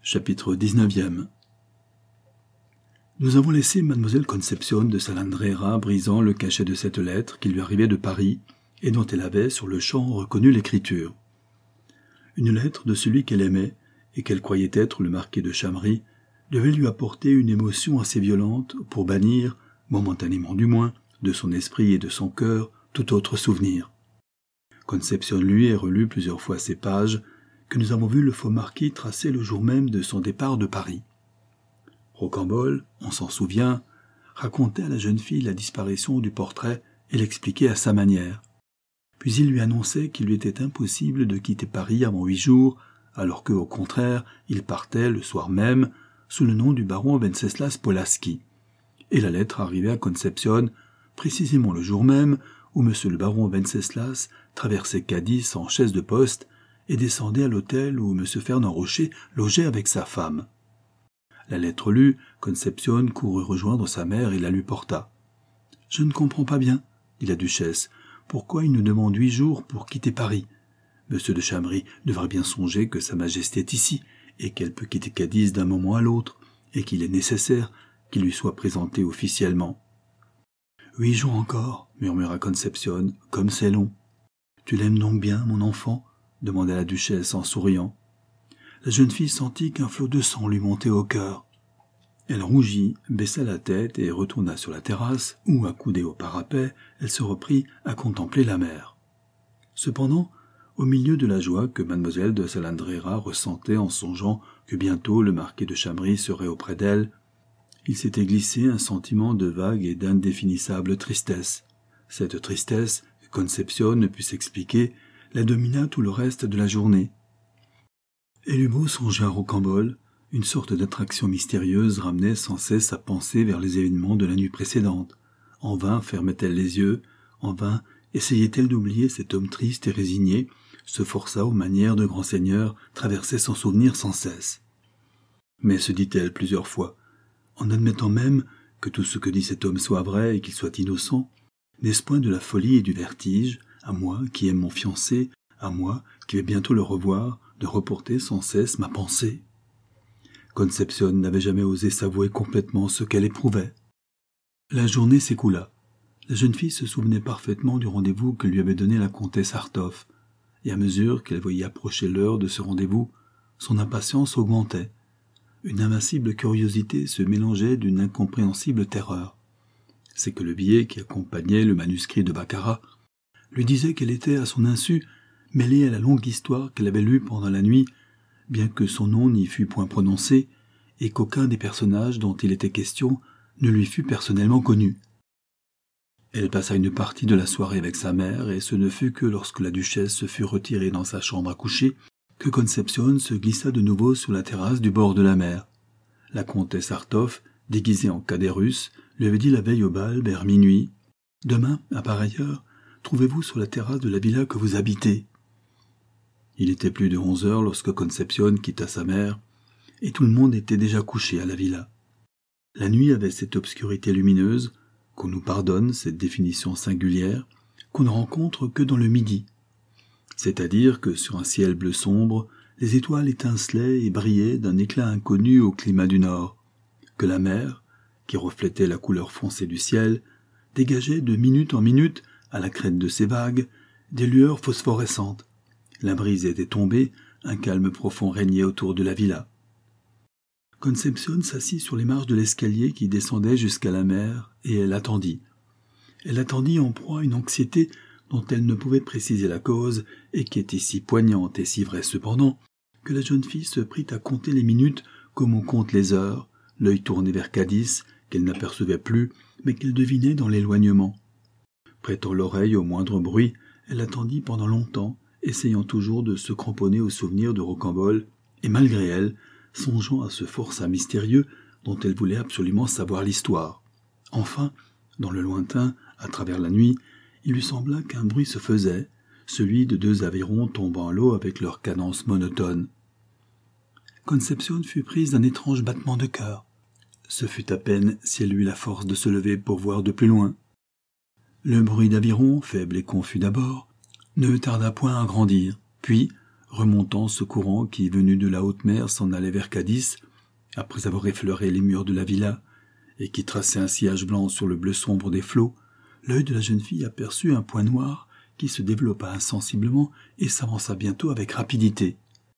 Chapitre 19e. Nous avons laissé Mademoiselle Concepción de Salandrera brisant le cachet de cette lettre qui lui arrivait de Paris et dont elle avait sur le champ reconnu l'écriture. Une lettre de celui qu'elle aimait et qu'elle croyait être le marquis de Chamry devait lui apporter une émotion assez violente pour bannir, momentanément du moins, de son esprit et de son cœur tout autre souvenir. Concepción lut et relut plusieurs fois ces pages que nous avons vu le faux marquis tracer le jour même de son départ de Paris. Rocambole, on s'en souvient, racontait à la jeune fille la disparition du portrait et l'expliquait à sa manière. Puis il lui annonçait qu'il lui était impossible de quitter Paris avant 8 jours, alors que, au contraire, il partait le soir même sous le nom du baron Wenceslas Polaski. Et la lettre arrivait à Concepción précisément le jour même où M. le baron Wenceslas traversait Cadiz en chaise de poste et descendait à l'hôtel où M. Fernand Rocher logeait avec sa femme. La lettre lue, Concepción courut rejoindre sa mère et la lui porta. « Je ne comprends pas bien, » dit la duchesse, « pourquoi il nous demande 8 jours pour quitter Paris. M. de Chamry devrait bien songer que sa majesté est ici, et qu'elle peut quitter Cadiz d'un moment à l'autre, et qu'il est nécessaire qu'il lui soit présenté officiellement. »« 8 jours encore, » murmura Concepción, « comme c'est long. »« Tu l'aimes donc bien, mon enfant ?» demanda la duchesse en souriant. La jeune fille sentit qu'un flot de sang lui montait au cœur. Elle rougit, baissa la tête et retourna sur la terrasse où, accoudée au parapet, elle se reprit à contempler la mer. Cependant, au milieu de la joie que mademoiselle de Salandrera ressentait en songeant que bientôt le marquis de Chamry serait auprès d'elle, il s'était glissé un sentiment de vague et d'indéfinissable tristesse. Cette tristesse, que Concepción ne put s'expliquer, la domina tout le reste de la journée. Elle eut beau songer à Rocambole, une sorte d'attraction mystérieuse ramenait sans cesse sa pensée vers les événements de la nuit précédente. En vain fermait-elle les yeux, en vain essayait-elle d'oublier cet homme triste et résigné, se força aux manières de grand seigneur, traversait son souvenir sans cesse. Mais se dit-elle plusieurs fois, en admettant même que tout ce que dit cet homme soit vrai et qu'il soit innocent, n'est-ce point de la folie et du vertige, à moi qui aime mon fiancé, à moi qui vais bientôt le revoir, de reporter sans cesse ma pensée. Concepción n'avait jamais osé s'avouer complètement ce qu'elle éprouvait. La journée s'écoula. La jeune fille se souvenait parfaitement du rendez-vous que lui avait donné la comtesse Artoff, et à mesure qu'elle voyait approcher l'heure de ce rendez-vous, son impatience augmentait. Une invincible curiosité se mélangeait d'une incompréhensible terreur. C'est que le billet qui accompagnait le manuscrit de Baccarat lui disait qu'elle était, à son insu, mêlée à la longue histoire qu'elle avait lue pendant la nuit, bien que son nom n'y fût point prononcé, et qu'aucun des personnages dont il était question ne lui fût personnellement connu. Elle passa une partie de la soirée avec sa mère, et ce ne fut que lorsque la duchesse se fut retirée dans sa chambre à coucher que Concepción se glissa de nouveau sur la terrasse du bord de la mer. La comtesse Artoff, déguisée en cadet russe, lui avait dit la veille au bal, vers minuit, « Demain, à pareille heure, trouvez-vous sur la terrasse de la villa que vous habitez. » Il était plus de 11 heures lorsque Concepción quitta sa mère, et tout le monde était déjà couché à la villa. La nuit avait cette obscurité lumineuse, qu'on nous pardonne cette définition singulière, qu'on ne rencontre que dans le midi. C'est-à-dire que sur un ciel bleu sombre, les étoiles étincelaient et brillaient d'un éclat inconnu au climat du nord, que la mer, qui reflétait la couleur foncée du ciel, dégageait de minute en minute, à la crête de ses vagues, des lueurs phosphorescentes. La brise était tombée, un calme profond régnait autour de la villa. Concepción s'assit sur les marches de l'escalier qui descendait jusqu'à la mer, et elle attendit. Elle attendit en proie à une anxiété dont elle ne pouvait préciser la cause, et qui était si poignante et si vraie cependant, que la jeune fille se prit à compter les minutes comme on compte les heures, l'œil tourné vers Cadiz, qu'elle n'apercevait plus, mais qu'elle devinait dans l'éloignement. Prêtant l'oreille au moindre bruit, elle attendit pendant longtemps, essayant toujours de se cramponner au souvenir de Rocambole, et malgré elle, songeant à ce forçat mystérieux dont elle voulait absolument savoir l'histoire. Enfin, dans le lointain, à travers la nuit, il lui sembla qu'un bruit se faisait, celui de 2 avirons tombant à l'eau avec leur cadence monotone. Concepción fut prise d'un étrange battement de cœur. Ce fut à peine si elle eut la force de se lever pour voir de plus loin. Le bruit d'aviron, faible et confus d'abord, ne tarda point à grandir, puis, remontant ce courant qui, venu de la haute mer, s'en allait vers Cadix, après avoir effleuré les murs de la villa, et qui traçait un sillage blanc sur le bleu sombre des flots, l'œil de la jeune fille aperçut un point noir qui se développa insensiblement et s'avança bientôt avec rapidité.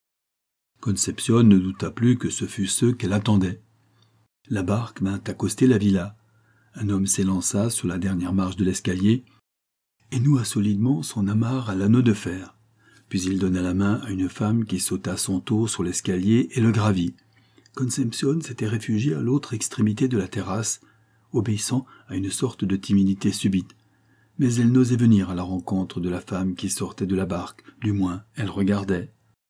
Concepcion ne douta plus que ce fût ceux qu'elle attendait. La barque vint accoster la villa. Un homme s'élança sur la dernière marche de l'escalier et noua solidement son amarre à l'anneau de fer. Puis il donna la main à une femme qui sauta à son tour sur l'escalier et le gravit. Concepcion s'était réfugiée à l'autre extrémité de la terrasse, obéissant à une sorte de timidité subite. Mais elle n'osait venir à la rencontre de la femme qui sortait de la barque, du moins elle regardait.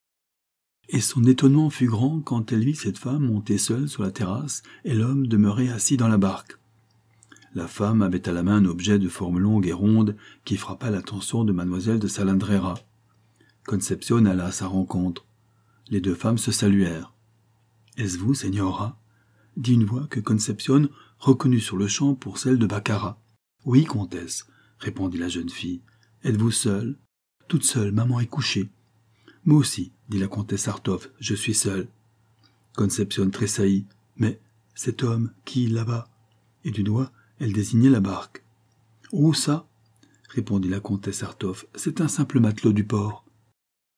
Et son étonnement fut grand quand elle vit cette femme monter seule sur la terrasse et l'homme demeurer assis dans la barque. La femme avait à la main un objet de forme longue et ronde qui frappa l'attention de mademoiselle de Salandrera. Concepcion alla à sa rencontre. Les deux femmes se saluèrent. « Est-ce vous, señora ?» dit une voix que Concepcion reconnut sur-le-champ pour celle de Baccara. « Oui, comtesse, » répondit la jeune fille. « Êtes-vous seule ?»« Toute seule, maman est couchée. »« Moi aussi, » dit la comtesse Artov, « je suis seule. » Concepcion tressaillit. « Mais cet homme, qui, là-bas ?» Et du doigt, elle désignait la barque. « Oh, ça ?» répondit la comtesse Artov, « c'est un simple matelot du port. »« Ah !»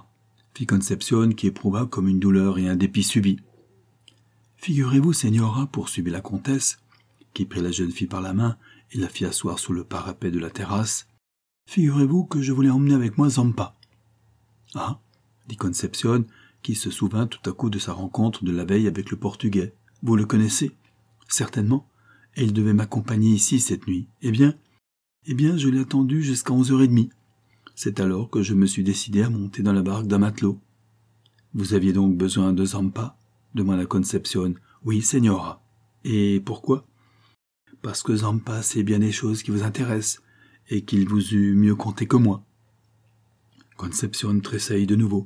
fit Concepcion, qui éprouva comme une douleur et un dépit subit. « Figurez-vous, señora, poursuivit la comtesse, qui prit la jeune fille par la main et la fit asseoir sous le parapet de la terrasse, « figurez-vous que je voulais emmener avec moi Zampa. »« Ah !» dit Concepcion, qui se souvint tout à coup de sa rencontre de la veille avec le Portugais. « Vous le connaissez ?»« Certainement, et il devait m'accompagner ici cette nuit. Eh bien, je l'ai attendu jusqu'à 11h30. C'est alors que je me suis décidé à monter dans la barque d'un matelot. »« Vous aviez donc besoin de Zampa ?» demanda Concepcion. « Oui, señora. »« Et pourquoi ?»« Parce que Zampa sait bien des choses qui vous intéressent, et qu'il vous eût mieux conté que moi. » Concepcion tressaillit de nouveau.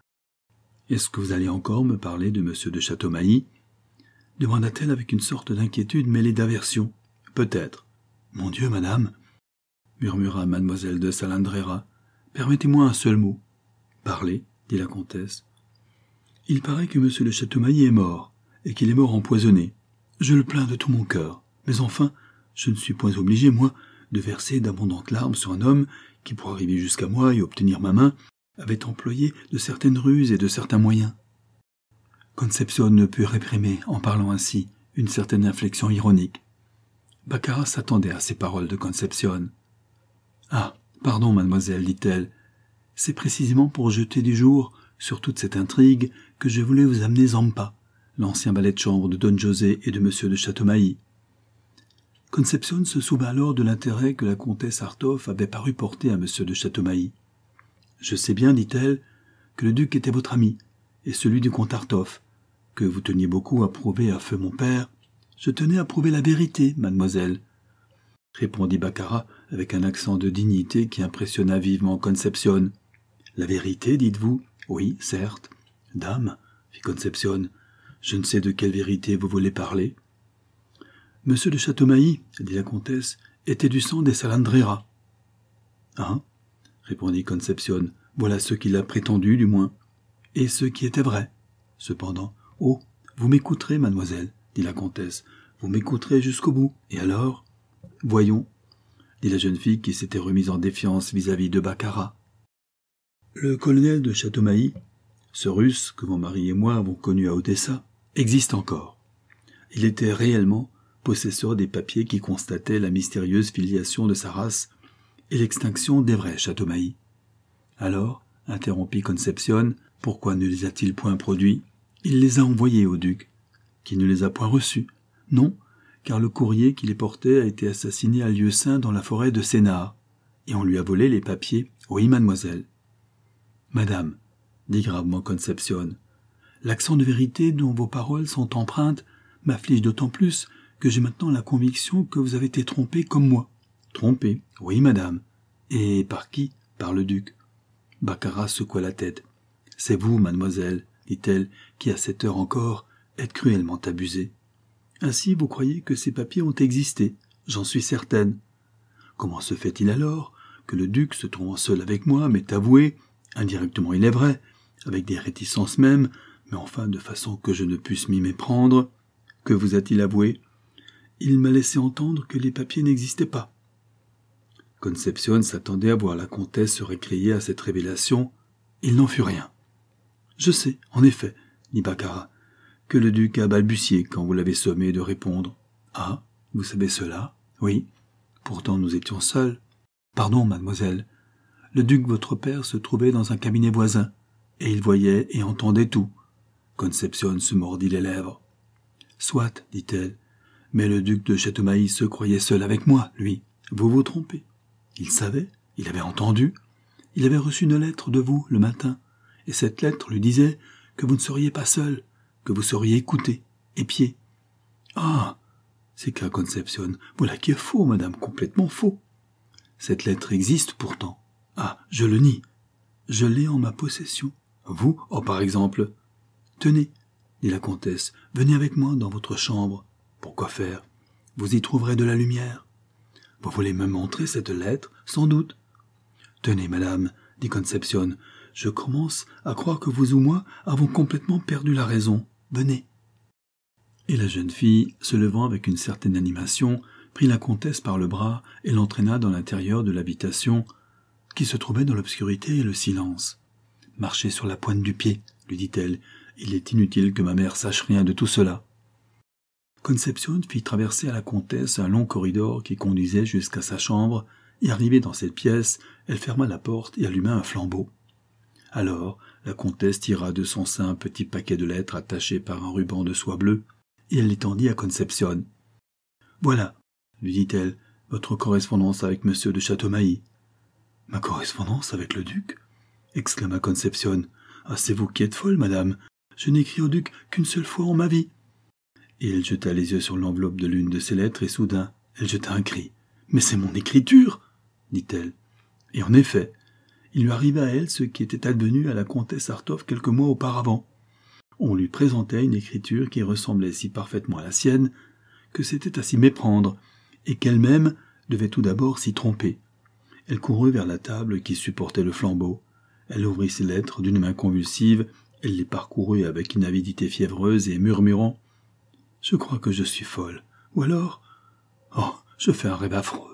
« Est-ce que vous allez encore me parler de M. de Châteaumailly ?» demanda-t-elle avec une sorte d'inquiétude mêlée d'aversion. « Peut-être. »« Mon Dieu, madame !» murmura mademoiselle de Salandrera. « Permettez-moi un seul mot. »« Parlez, » dit la comtesse. « Il paraît que M. de Châteaumailly est mort, et qu'il est mort empoisonné. Je le plains de tout mon cœur. Mais enfin, je ne suis point obligé, moi, de verser d'abondantes larmes sur un homme qui, pour arriver jusqu'à moi et obtenir ma main, avait employé de certaines ruses et de certains moyens. » Concepcion ne put réprimer, en parlant ainsi, une certaine inflexion ironique. Baccara s'attendait à ces paroles de Concepcion. « Ah, pardon, mademoiselle, dit-elle. C'est précisément pour jeter du jour sur toute cette intrigue que je voulais vous amener Zampa, l'ancien valet de chambre de Don José et de M. de Châteaumailly. » Concepcion se souvint alors de l'intérêt que la comtesse Artov avait paru porter à M. de Châteaumailly. « Je sais bien, dit-elle, que le duc était votre ami, et celui du comte Artov, que vous teniez beaucoup à prouver à feu mon père. »« Je tenais à prouver la vérité, mademoiselle, » répondit Baccara avec un accent de dignité qui impressionna vivement Concepcion. « La vérité, dites-vous ? Oui, certes. »« Dame, » fit Concepcion, « je ne sais de quelle vérité vous voulez parler. »« Monsieur de Châteaumailly, » dit la comtesse, « était du sang des Salandrera. »« Hein ?» répondit Concepcion, « voilà ce qu'il a prétendu, du moins. Et ce qui était vrai. Cependant, oh, vous m'écouterez, mademoiselle, dit la comtesse, vous m'écouterez jusqu'au bout. Et alors ? Voyons, dit la jeune fille qui s'était remise en défiance vis-à-vis de Baccara. Le colonel de Châteaumailly, ce russe que mon mari et moi avons connu à Odessa, existe encore. Il était réellement possesseur des papiers qui constataient la mystérieuse filiation de sa race et l'extinction des vrais Châteaumailly. Alors, interrompit Concepcion, pourquoi ne les a-t-il point produits ? Il les a envoyés au duc, qui ne les a point reçus. Non, car le courrier qui les portait a été assassiné à Lieusaint dans la forêt de Sénart, et on lui a volé les papiers. Oui, mademoiselle. Madame, dit gravement Concepcion, l'accent de vérité dont vos paroles sont empreintes m'afflige d'autant plus que j'ai maintenant la conviction que vous avez été trompée comme moi. Trompée ? Oui, madame. Et par qui ? Par le duc. Baccara secoua la tête. C'est vous, mademoiselle, dit-elle, qui à cette heure encore êtes cruellement abusée. Ainsi vous croyez que ces papiers ont existé, j'en suis certaine. Comment se fait-il alors que le duc, se trouvant seul avec moi, m'ait avoué, indirectement il est vrai, avec des réticences même, mais enfin de façon que je ne puisse m'y méprendre. Que vous a-t-il avoué ? Il m'a laissé entendre que les papiers n'existaient pas. Concepcion s'attendait à voir la comtesse se récrier à cette révélation. Il n'en fut rien. Je sais, en effet, dit Baccarat, que le duc a balbutié quand vous l'avez sommé de répondre. Ah, vous savez cela ? Oui. Pourtant nous étions seuls. Pardon, mademoiselle. Le duc votre père se trouvait dans un cabinet voisin, et il voyait et entendait tout. Concepcion se mordit les lèvres. Soit, dit-elle, mais le duc de Châteaumaille se croyait seul avec moi, lui. Vous vous trompez. Il savait, il avait entendu, il avait reçu une lettre de vous le matin, et cette lettre lui disait que vous ne seriez pas seul, que vous seriez écouté, épié. Ah, s'écria Concepcion, voilà qui est faux, madame, complètement faux. Cette lettre existe pourtant. Ah, je le nie. Je l'ai en ma possession. Vous, oh par exemple. Tenez, dit la comtesse, venez avec moi dans votre chambre. Pourquoi faire ? Vous y trouverez de la lumière. Vous voulez me montrer cette lettre, sans doute. Tenez, madame, dit Concepcion, je commence à croire que vous ou moi avons complètement perdu la raison. Venez. Et la jeune fille, se levant avec une certaine animation, prit la comtesse par le bras et l'entraîna dans l'intérieur de l'habitation, qui se trouvait dans l'obscurité et le silence. « Marchez sur la pointe du pied, lui dit-elle. Il est inutile que ma mère sache rien de tout cela. » Concepcion fit traverser à la comtesse un long corridor qui conduisait jusqu'à sa chambre, et arrivée dans cette pièce, elle ferma la porte et alluma un flambeau. Alors, la comtesse tira de son sein un petit paquet de lettres attaché par un ruban de soie bleue, et elle l'étendit à Concepcion. « Voilà, lui dit-elle, votre correspondance avec M. de Châteaumaille. »« Ma correspondance avec le duc ?» exclama Concepcion. « Ah, c'est vous qui êtes folle, madame. Je n'ai écrit au duc qu'une seule fois en ma vie. » Et elle jeta les yeux sur l'enveloppe de l'une de ces lettres, et soudain, elle jeta un cri. « Mais c'est mon écriture !» dit-elle. Et en effet, il lui arriva à elle ce qui était advenu à la comtesse Artov quelques mois auparavant. On lui présentait une écriture qui ressemblait si parfaitement à la sienne que c'était à s'y méprendre, et qu'elle-même devait tout d'abord s'y tromper. Elle courut vers la table qui supportait le flambeau. Elle ouvrit ses lettres d'une main convulsive, elle les parcourut avec une avidité fiévreuse et murmurant « Je crois que je suis folle. Ou alors... Oh, je fais un rêve affreux.